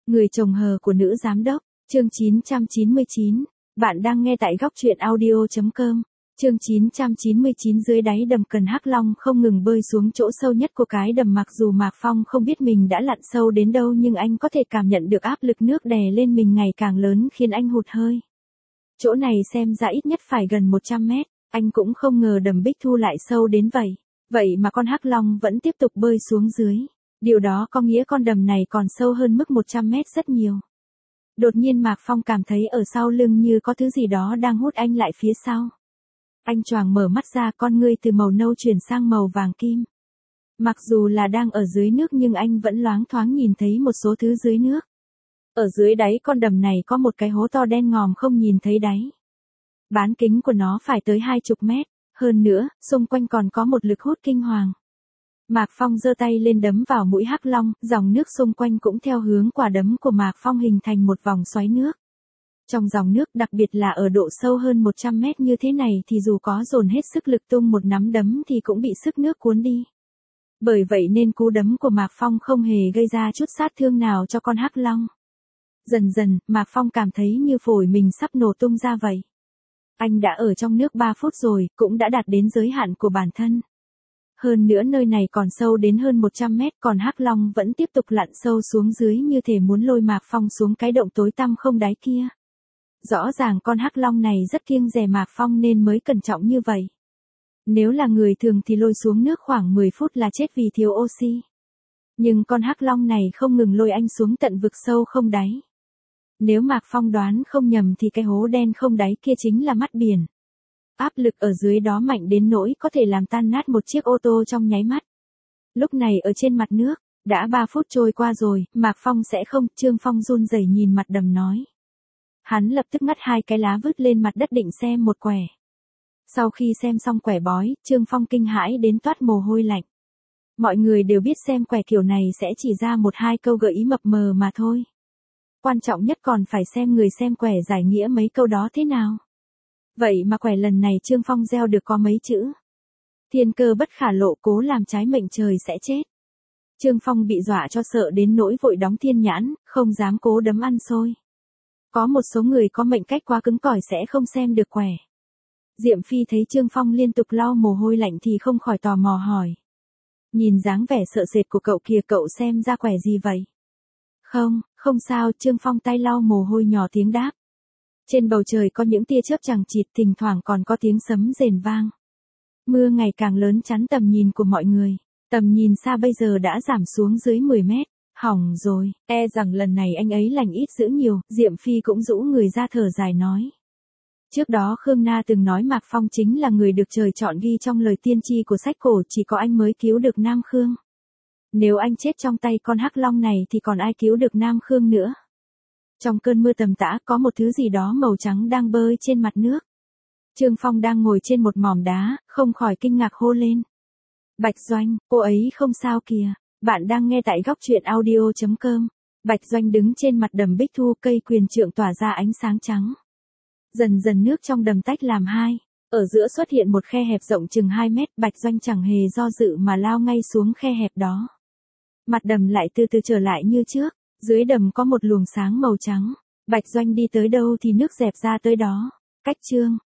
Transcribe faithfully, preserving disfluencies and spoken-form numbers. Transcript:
Người chồng hờ của nữ giám đốc, chương chín trăm chín mươi chín. Bạn đang nghe tại góc truyện audio chấm com. Chương chín trăm chín mươi chín. Dưới đáy đầm cần Hắc Long không ngừng bơi xuống chỗ sâu nhất của cái đầm, mặc dù Mạc Phong không biết mình đã lặn sâu đến đâu, nhưng anh có thể cảm nhận được áp lực nước đè lên mình ngày càng lớn khiến anh hụt hơi. Chỗ này xem ra ít nhất phải gần một trăm mét, anh cũng không ngờ đầm Bích Thu lại sâu đến vậy. Vậy mà con Hắc Long vẫn tiếp tục bơi xuống dưới. Điều đó có nghĩa con đầm này còn sâu hơn mức một trăm mét rất nhiều. Đột nhiên Mạc Phong cảm thấy ở sau lưng như có thứ gì đó đang hút anh lại phía sau. Anh choàng mở mắt ra, con ngươi từ màu nâu chuyển sang màu vàng kim. Mặc dù là đang ở dưới nước nhưng anh vẫn loáng thoáng nhìn thấy một số thứ dưới nước. Ở dưới đáy con đầm này có một cái hố to đen ngòm không nhìn thấy đáy. Bán kính của nó phải tới hai chục mét, hơn nữa, xung quanh còn có một lực hút kinh hoàng. Mạc Phong giơ tay lên đấm vào mũi Hắc Long, dòng nước xung quanh cũng theo hướng quả đấm của Mạc Phong hình thành một vòng xoáy nước. Trong dòng nước, đặc biệt là ở độ sâu hơn một trăm mét như thế này thì dù có dồn hết sức lực tung một nắm đấm thì cũng bị sức nước cuốn đi. Bởi vậy nên cú đấm của Mạc Phong không hề gây ra chút sát thương nào cho con Hắc Long. Dần dần, Mạc Phong cảm thấy như phổi mình sắp nổ tung ra vậy. Anh đã ở trong nước ba phút rồi, cũng đã đạt đến giới hạn của bản thân. Hơn nữa nơi này còn sâu đến hơn một trăm mét, còn Hắc Long vẫn tiếp tục lặn sâu xuống dưới như thể muốn lôi Mạc Phong xuống cái động tối tăm không đáy kia. Rõ ràng con Hắc Long này rất kiêng dè Mạc Phong nên mới cẩn trọng như vậy. Nếu là người thường thì lôi xuống nước khoảng mười phút là chết vì thiếu oxy. Nhưng con Hắc Long này không ngừng lôi anh xuống tận vực sâu không đáy. Nếu Mạc Phong đoán không nhầm thì cái hố đen không đáy kia chính là mắt biển. Áp lực ở dưới đó mạnh đến nỗi có thể làm tan nát một chiếc ô tô trong nháy mắt. Lúc này ở trên mặt nước, đã ba phút trôi qua rồi, Mạc Phong sẽ không, Trương Phong run rẩy nhìn mặt đầm nói. Hắn lập tức ngắt hai cái lá vứt lên mặt đất định xem một quẻ. Sau khi xem xong quẻ bói, Trương Phong kinh hãi đến toát mồ hôi lạnh. Mọi người đều biết xem quẻ kiểu này sẽ chỉ ra một hai câu gợi ý mập mờ mà thôi. Quan trọng nhất còn phải xem người xem quẻ giải nghĩa mấy câu đó thế nào. Vậy mà quẻ lần này Trương Phong gieo được có mấy chữ. Thiên cơ bất khả lộ, cố làm trái mệnh trời sẽ chết. Trương Phong bị dọa cho sợ đến nỗi vội đóng thiên nhãn, không dám cố đấm ăn xôi. Có một số người có mệnh cách quá cứng cỏi sẽ không xem được quẻ. Diệm Phi thấy Trương Phong liên tục lau mồ hôi lạnh thì không khỏi tò mò hỏi. Nhìn dáng vẻ sợ sệt của cậu kìa, cậu xem ra quẻ gì vậy? Không, không sao, Trương Phong tay lau mồ hôi nhỏ tiếng đáp. Trên bầu trời có những tia chớp chằng chịt, thỉnh thoảng còn có tiếng sấm rền vang. Mưa ngày càng lớn chắn tầm nhìn của mọi người. Tầm nhìn xa bây giờ đã giảm xuống dưới mười mét. Hỏng rồi, e rằng lần này anh ấy lành ít dữ nhiều, Diệm Phi cũng rũ người ra thở dài nói. Trước đó Khương Na từng nói Mạc Phong chính là người được trời chọn ghi trong lời tiên tri của sách cổ, chỉ có anh mới cứu được Nam Khương. Nếu anh chết trong tay con Hắc Long này thì còn ai cứu được Nam Khương nữa. Trong cơn mưa tầm tã có một thứ gì đó màu trắng đang bơi trên mặt nước. Trương Phong đang ngồi trên một mỏm đá, không khỏi kinh ngạc hô lên. Bạch Doanh, cô ấy không sao kìa. Bạn đang nghe tại góc truyện audio chấm com. Bạch Doanh đứng trên mặt đầm Bích Thu, cây quyền trượng tỏa ra ánh sáng trắng. Dần dần nước trong đầm tách làm hai. Ở giữa xuất hiện một khe hẹp rộng chừng hai mét, Bạch Doanh chẳng hề do dự mà lao ngay xuống khe hẹp đó. Mặt đầm lại từ từ trở lại như trước. Dưới đầm có một luồng sáng màu trắng. Bạch Doanh đi tới đâu thì nước dẹp ra tới đó. Cách Trương